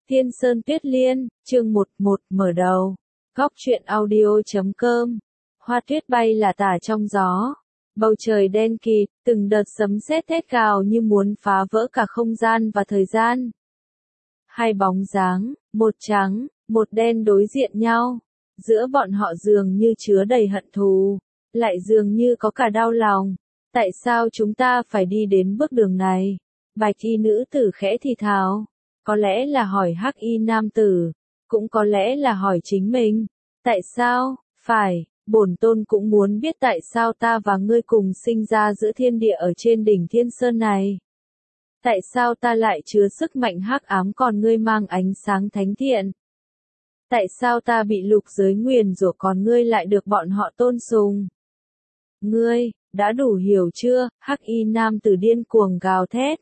Thiên Sơn Tuyết Liên, chương 11 mở đầu. Góc truyện audio.com. Hoa tuyết bay là tả trong gió. Bầu trời đen kịt, từng đợt sấm sét thét gào như muốn phá vỡ cả không gian và thời gian. Hai bóng dáng, một trắng, một đen đối diện nhau. Giữa bọn họ dường như chứa đầy hận thù, lại dường như có cả đau lòng. Tại sao chúng ta phải đi đến bước đường này? Bạch y nữ tử khẽ thì thào. Có lẽ là hỏi hắc y nam tử, cũng có lẽ là hỏi chính mình. Tại sao? Phải, bổn tôn cũng muốn biết tại sao ta và ngươi cùng sinh ra giữa thiên địa ở trên đỉnh Thiên Sơn này. Tại sao ta lại chứa sức mạnh hắc ám còn ngươi mang ánh sáng thánh thiện? Tại sao ta bị lục giới nguyền rủa còn ngươi lại được bọn họ tôn sùng? Ngươi, đã đủ hiểu chưa? Hắc y nam tử điên cuồng gào thét.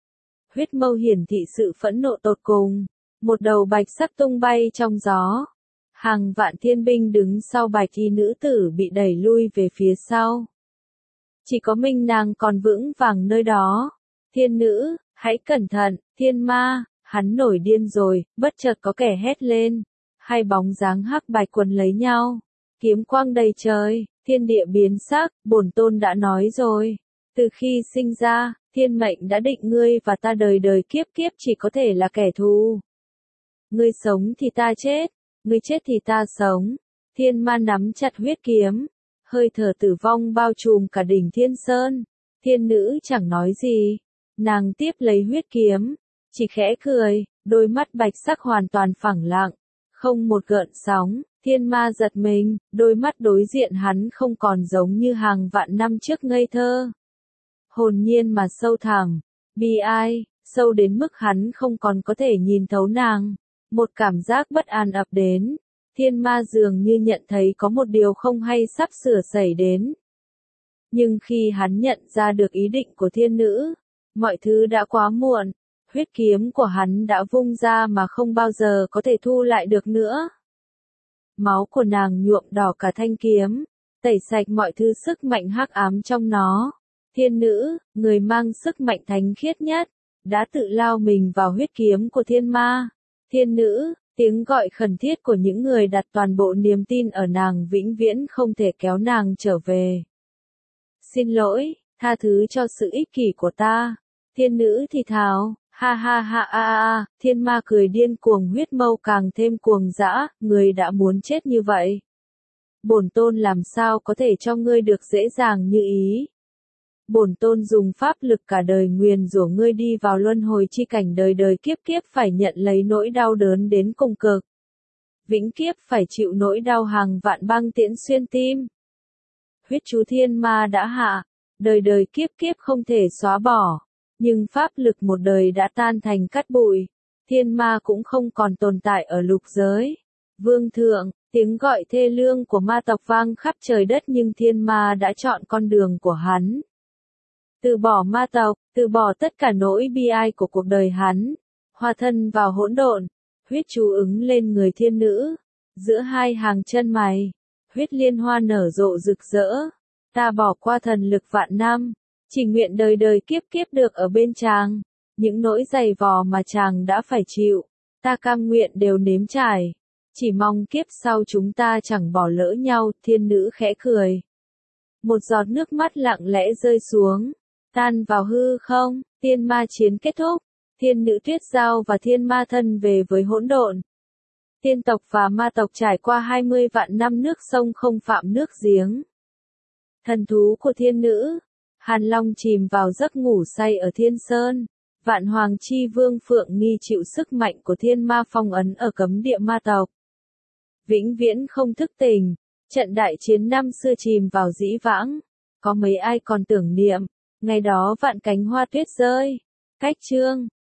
Huyết mâu hiển thị sự phẫn nộ tột cùng. Một đầu bạch sắc tung bay trong gió. Hàng vạn thiên binh đứng sau bạch y nữ tử bị đẩy lui về phía sau. Chỉ có mình nàng còn vững vàng nơi đó. Thiên nữ, hãy cẩn thận, thiên ma, hắn nổi điên rồi, bất chợt có kẻ hét lên. Hai bóng dáng hắc bạch quấn lấy nhau. Kiếm quang đầy trời, thiên địa biến sắc, bổn tôn đã nói rồi. Từ khi sinh ra, thiên mệnh đã định ngươi và ta đời đời kiếp kiếp chỉ có thể là kẻ thù. Ngươi sống thì ta chết, ngươi chết thì ta sống. Thiên ma nắm chặt huyết kiếm, hơi thở tử vong bao trùm cả đỉnh Thiên Sơn. Thiên nữ chẳng nói gì, nàng tiếp lấy huyết kiếm, chỉ khẽ cười, đôi mắt bạch sắc hoàn toàn phẳng lặng, không một gợn sóng. Thiên ma giật mình, đôi mắt đối diện hắn không còn giống như hàng vạn năm trước ngây thơ. Hồn nhiên mà sâu thẳm, bi ai, sâu đến mức hắn không còn có thể nhìn thấu nàng. Một cảm giác bất an ập đến, thiên ma dường như nhận thấy có một điều không hay sắp sửa xảy đến. Nhưng khi hắn nhận ra được ý định của thiên nữ, mọi thứ đã quá muộn, huyết kiếm của hắn đã vung ra mà không bao giờ có thể thu lại được nữa. Máu của nàng nhuộm đỏ cả thanh kiếm, tẩy sạch mọi thứ sức mạnh hắc ám trong nó. Thiên nữ, người mang sức mạnh thánh khiết nhất, đã tự lao mình vào huyết kiếm của thiên ma. Thiên nữ, tiếng gọi khẩn thiết của những người đặt toàn bộ niềm tin ở nàng vĩnh viễn không thể kéo nàng trở về. Xin lỗi, tha thứ cho sự ích kỷ của ta. Thiên nữ thì thào, ha ha ha a a, thiên ma cười điên cuồng, huyết mâu càng thêm cuồng dã, người đã muốn chết như vậy. Bổn tôn làm sao có thể cho ngươi được dễ dàng như ý. Bổn tôn dùng pháp lực cả đời nguyền rủa ngươi đi vào luân hồi chi cảnh đời đời kiếp kiếp phải nhận lấy nỗi đau đớn đến cùng cực. Vĩnh kiếp phải chịu nỗi đau hàng vạn băng tiễn xuyên tim. Huyết chú thiên ma đã hạ, đời đời kiếp kiếp không thể xóa bỏ, nhưng pháp lực một đời đã tan thành cát bụi. Thiên ma cũng không còn tồn tại ở lục giới. Vương thượng, tiếng gọi thê lương của ma tộc vang khắp trời đất nhưng thiên ma đã chọn con đường của hắn. Từ bỏ ma tộc, từ bỏ tất cả nỗi bi ai của cuộc đời hắn, hòa thân vào hỗn độn, huyết chú ứng lên người thiên nữ, giữa hai hàng chân mày, huyết liên hoa nở rộ rực rỡ, ta bỏ qua thần lực vạn năm, chỉ nguyện đời đời kiếp kiếp được ở bên chàng, những nỗi dày vò mà chàng đã phải chịu, ta cam nguyện đều nếm trải, chỉ mong kiếp sau chúng ta chẳng bỏ lỡ nhau. Thiên nữ khẽ cười. Một giọt nước mắt lặng lẽ rơi xuống. Tan vào hư không, thiên ma chiến kết thúc, thiên nữ tuyết giao và thiên ma thân về với hỗn độn. Thiên tộc và ma tộc trải qua 20 vạn năm nước sông không phạm nước giếng. Thần thú của thiên nữ, Hàn Long chìm vào giấc ngủ say ở Thiên Sơn, Vạn Hoàng Chi Vương Phượng Nghi chịu sức mạnh của thiên ma phong ấn ở cấm địa ma tộc. Vĩnh viễn không thức tỉnh, trận đại chiến năm xưa chìm vào dĩ vãng, có mấy ai còn tưởng niệm. Ngày đó vạn cánh hoa tuyết rơi. Cách chương